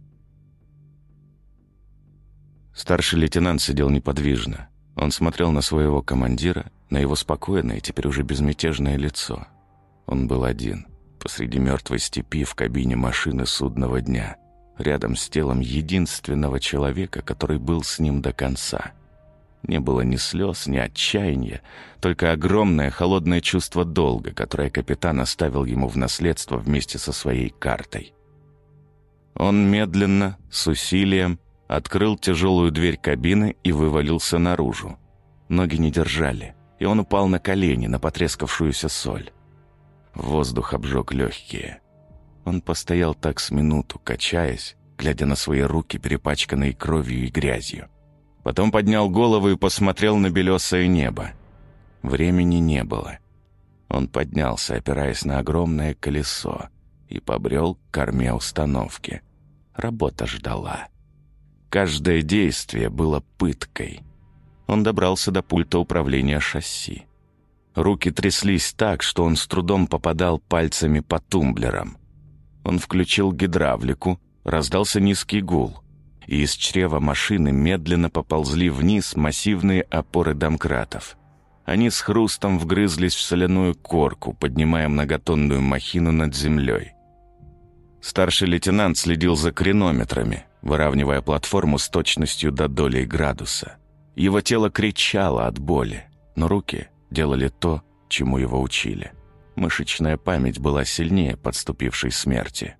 Старший лейтенант сидел неподвижно. Он смотрел на своего командира, на его спокойное, теперь уже безмятежное лицо. Он был один, посреди мертвой степи в кабине машины судного дня, рядом с телом единственного человека, который был с ним до конца. Не было ни слез, ни отчаяния, только огромное холодное чувство долга, которое капитан оставил ему в наследство вместе со своей картой. Он медленно, с усилием, открыл тяжелую дверь кабины и вывалился наружу. Ноги не держали, и он упал на колени, на потрескавшуюся соль. Воздух обжег легкие. Он постоял так с минуту, качаясь, глядя на свои руки, перепачканные кровью и грязью. Потом поднял голову и посмотрел на белесое небо. Времени не было. Он поднялся, опираясь на огромное колесо, и побрел к корме установки. Работа ждала. Каждое действие было пыткой. Он добрался до пульта управления шасси. Руки тряслись так, что он с трудом попадал пальцами по тумблерам. Он включил гидравлику, раздался низкий гул, и из чрева машины медленно поползли вниз массивные опоры домкратов. Они с хрустом вгрызлись в соляную корку, поднимая многотонную махину над землей. Старший лейтенант следил за кренометрами, выравнивая платформу с точностью до доли градуса. Его тело кричало от боли, но руки делали то, чему его учили. Мышечная память была сильнее подступившей смерти.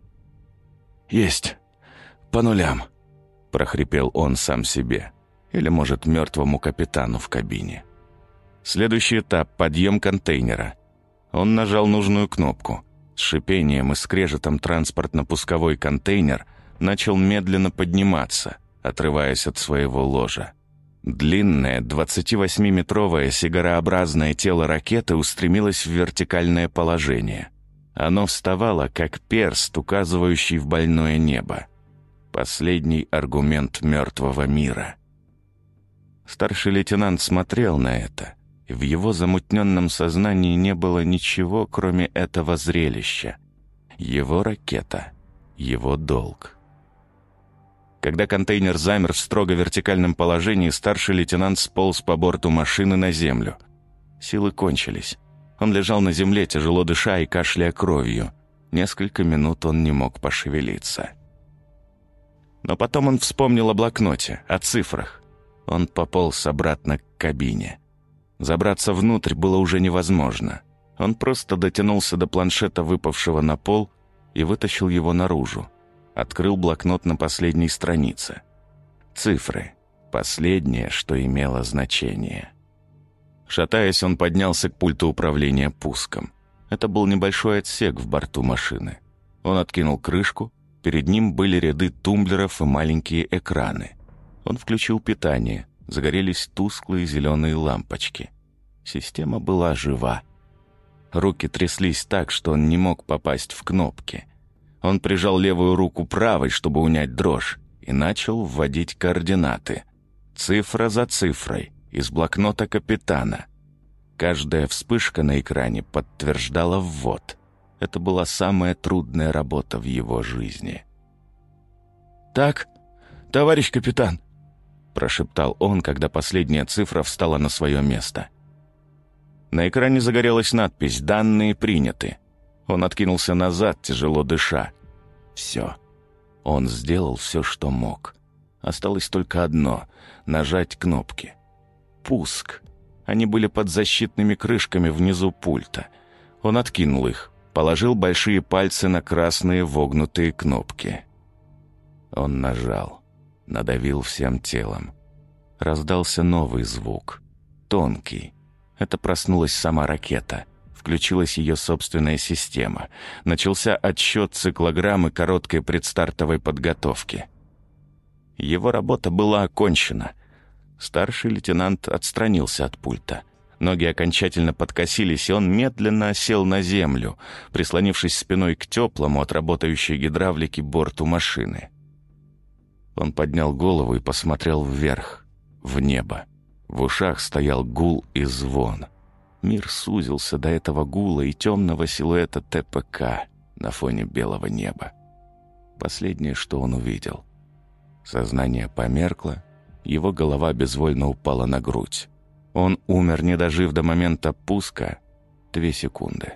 «Есть! По нулям!» — прохрипел он сам себе. Или, может, мертвому капитану в кабине. Следующий этап — подъем контейнера. Он нажал нужную кнопку. С шипением и скрежетом транспортно-пусковой контейнер начал медленно подниматься, отрываясь от своего ложа. Длинное 28-метровое сигарообразное тело ракеты устремилось в вертикальное положение. Оно вставало, как перст, указывающий в больное небо. Последний аргумент мертвого мира. Старший лейтенант смотрел на это, и в его замутненном сознании не было ничего, кроме этого зрелища. Его ракета, его долг. Когда контейнер замер в строго вертикальном положении, старший лейтенант сполз по борту машины на землю. Силы кончились. Он лежал на земле, тяжело дыша и кашляя кровью. Несколько минут он не мог пошевелиться. Но потом он вспомнил о блокноте, о цифрах. Он пополз обратно к кабине. Забраться внутрь было уже невозможно. Он просто дотянулся до планшета, выпавшего на пол, и вытащил его наружу. Открыл блокнот на последней странице. Цифры. Последнее, что имело значение. Шатаясь, он поднялся к пульту управления пуском. Это был небольшой отсек в борту машины. Он откинул крышку. Перед ним были ряды тумблеров и маленькие экраны. Он включил питание. Загорелись тусклые зеленые лампочки. Система была жива. Руки тряслись так, что он не мог попасть в кнопки. Он прижал левую руку правой, чтобы унять дрожь, и начал вводить координаты. Цифра за цифрой, из блокнота капитана. Каждая вспышка на экране подтверждала ввод. Это была самая трудная работа в его жизни. «Так, товарищ капитан», — прошептал он, когда последняя цифра встала на свое место. На экране загорелась надпись «Данные приняты». Он откинулся назад, тяжело дыша. Все. Он сделал все, что мог. Осталось только одно — нажать кнопки. Пуск. Они были под защитными крышками внизу пульта. Он откинул их, положил большие пальцы на красные вогнутые кнопки. Он нажал, надавил всем телом. Раздался новый звук. Тонкий. Это проснулась сама ракета. Включилась ее собственная система. Начался отсчет циклограммы короткой предстартовой подготовки. Его работа была окончена. Старший лейтенант отстранился от пульта. Ноги окончательно подкосились, и он медленно осел на землю, прислонившись спиной к теплому от работающей гидравлики борту машины. Он поднял голову и посмотрел вверх, в небо. В ушах стоял гул и звон. Мир сузился до этого гула и темного силуэта ТПК на фоне белого неба. Последнее, что он увидел. Сознание померкло, его голова безвольно упала на грудь. Он умер, не дожив до момента пуска 2 секунды.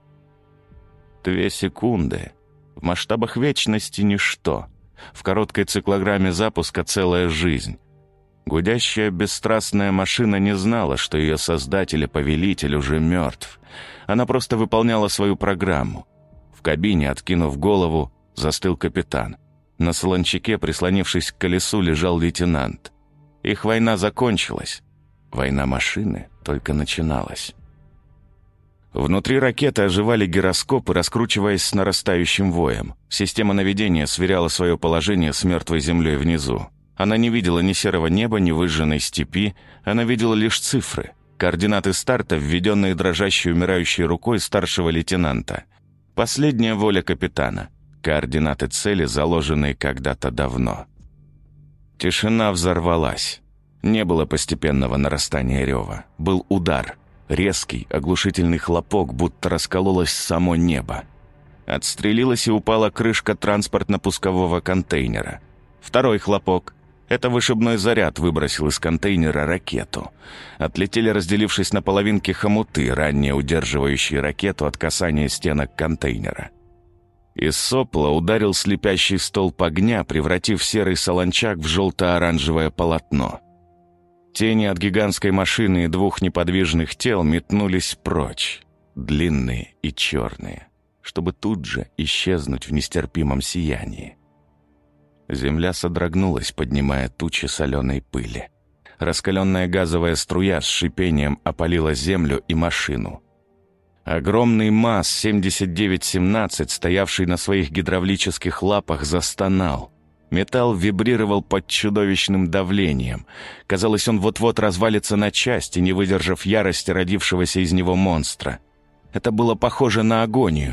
2 секунды. В масштабах вечности ничто. В короткой циклограмме запуска целая жизнь. Гудящая бесстрастная машина не знала, что ее создатель и повелитель уже мертв. Она просто выполняла свою программу. В кабине, откинув голову, застыл капитан. На солончаке, прислонившись к колесу, лежал лейтенант. Их война закончилась. Война машины только начиналась. Внутри ракеты оживали гироскопы, раскручиваясь с нарастающим воем. Система наведения сверяла свое положение с мертвой землей внизу. Она не видела ни серого неба, ни выжженной степи. Она видела лишь цифры. Координаты старта, введенные дрожащей умирающей рукой старшего лейтенанта. Последняя воля капитана. Координаты цели, заложенные когда-то давно. Тишина взорвалась. Не было постепенного нарастания рева. Был удар. Резкий, оглушительный хлопок, будто раскололось само небо. Отстрелилась и упала крышка транспортно-пускового контейнера. Второй хлопок. Это вышибной заряд выбросил из контейнера ракету. Отлетели, разделившись на половинки, хомуты, ранее удерживающие ракету от касания стенок контейнера. Из сопла ударил слепящий столб огня, превратив серый солончак в желто-оранжевое полотно. Тени от гигантской машины и 2 неподвижных тел метнулись прочь, длинные и черные, чтобы тут же исчезнуть в нестерпимом сиянии. Земля содрогнулась, поднимая тучи соленой пыли. Раскаленная газовая струя с шипением опалила землю и машину. Огромный МАЗ-7917, стоявший на своих гидравлических лапах, застонал. Металл вибрировал под чудовищным давлением. Казалось, он вот-вот развалится на части, не выдержав ярости родившегося из него монстра. Это было похоже на агонию.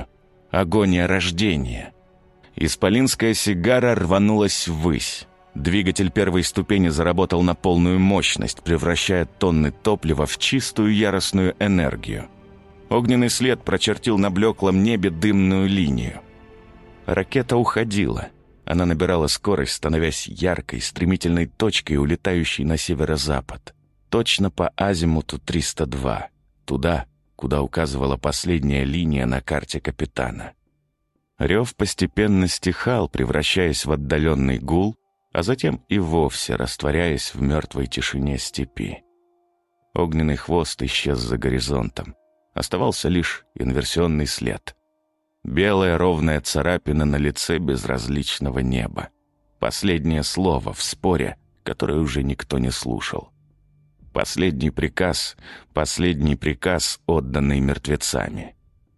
Агония рождения. Исполинская сигара рванулась ввысь. Двигатель первой ступени заработал на полную мощность, превращая тонны топлива в чистую яростную энергию. Огненный след прочертил на блеклом небе дымную линию. Ракета уходила. Она набирала скорость, становясь яркой, стремительной точкой, улетающей на северо-запад. Точно по азимуту 302. Туда, куда указывала последняя линия на карте капитана. Рев постепенно стихал, превращаясь в отдаленный гул, а затем и вовсе растворяясь в мертвой тишине степи. Огненный хвост исчез за горизонтом. Оставался лишь инверсионный след. Белая ровная царапина на лице безразличного неба. Последнее слово в споре, которое уже никто не слушал. Последний приказ, отданный мертвецами.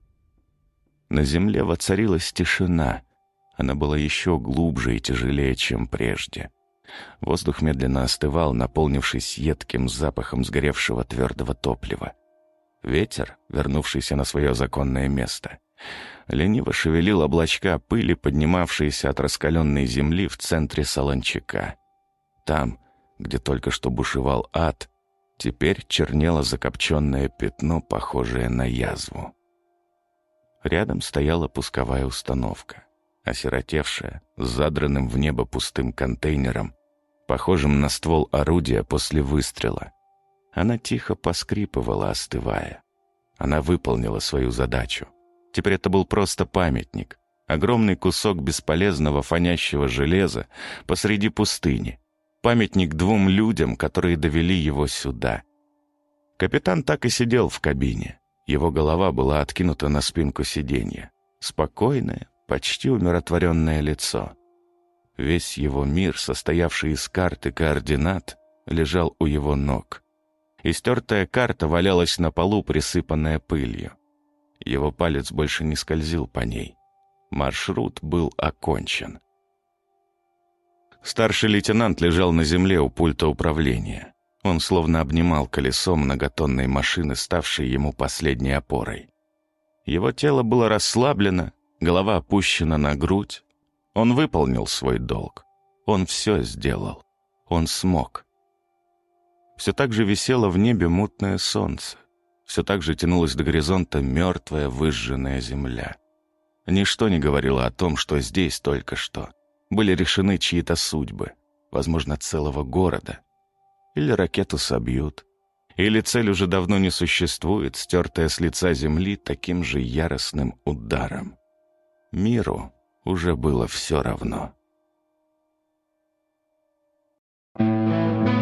На земле воцарилась тишина. Она была еще глубже и тяжелее, чем прежде. Воздух медленно остывал, наполнившись едким запахом сгоревшего твердого топлива. Ветер, вернувшийся на свое законное место, лениво шевелил облачка пыли, поднимавшиеся от раскаленной земли в центре Солончака. Там, где только что бушевал ад, теперь чернело закопченное пятно, похожее на язву. Рядом стояла пусковая установка, осиротевшая, с задранным в небо пустым контейнером, похожим на ствол орудия после выстрела. Она тихо поскрипывала, остывая. Она выполнила свою задачу. Теперь это был просто памятник, огромный кусок бесполезного фонящего железа посреди пустыни. Памятник двум людям, которые довели его сюда. Капитан так и сидел в кабине. Его голова была откинута на спинку сиденья. Спокойное, почти умиротворенное лицо. Весь его мир, состоявший из карт и координат, лежал у его ног. Истертая карта валялась на полу, присыпанная пылью. Его палец больше не скользил по ней. Маршрут был окончен. Старший лейтенант лежал на земле у пульта управления. Он словно обнимал колесо многотонной машины, ставшей ему последней опорой. Его тело было расслаблено, голова опущена на грудь. Он выполнил свой долг. Он все сделал. Он смог. Все так же висело в небе мутное солнце. Все так же тянулась до горизонта мертвая выжженная земля. Ничто не говорило о том, что здесь только что были решены чьи-то судьбы, возможно, целого города. Или ракету собьют, или цель уже давно не существует, стертая с лица земли таким же яростным ударом. Миру уже было все равно.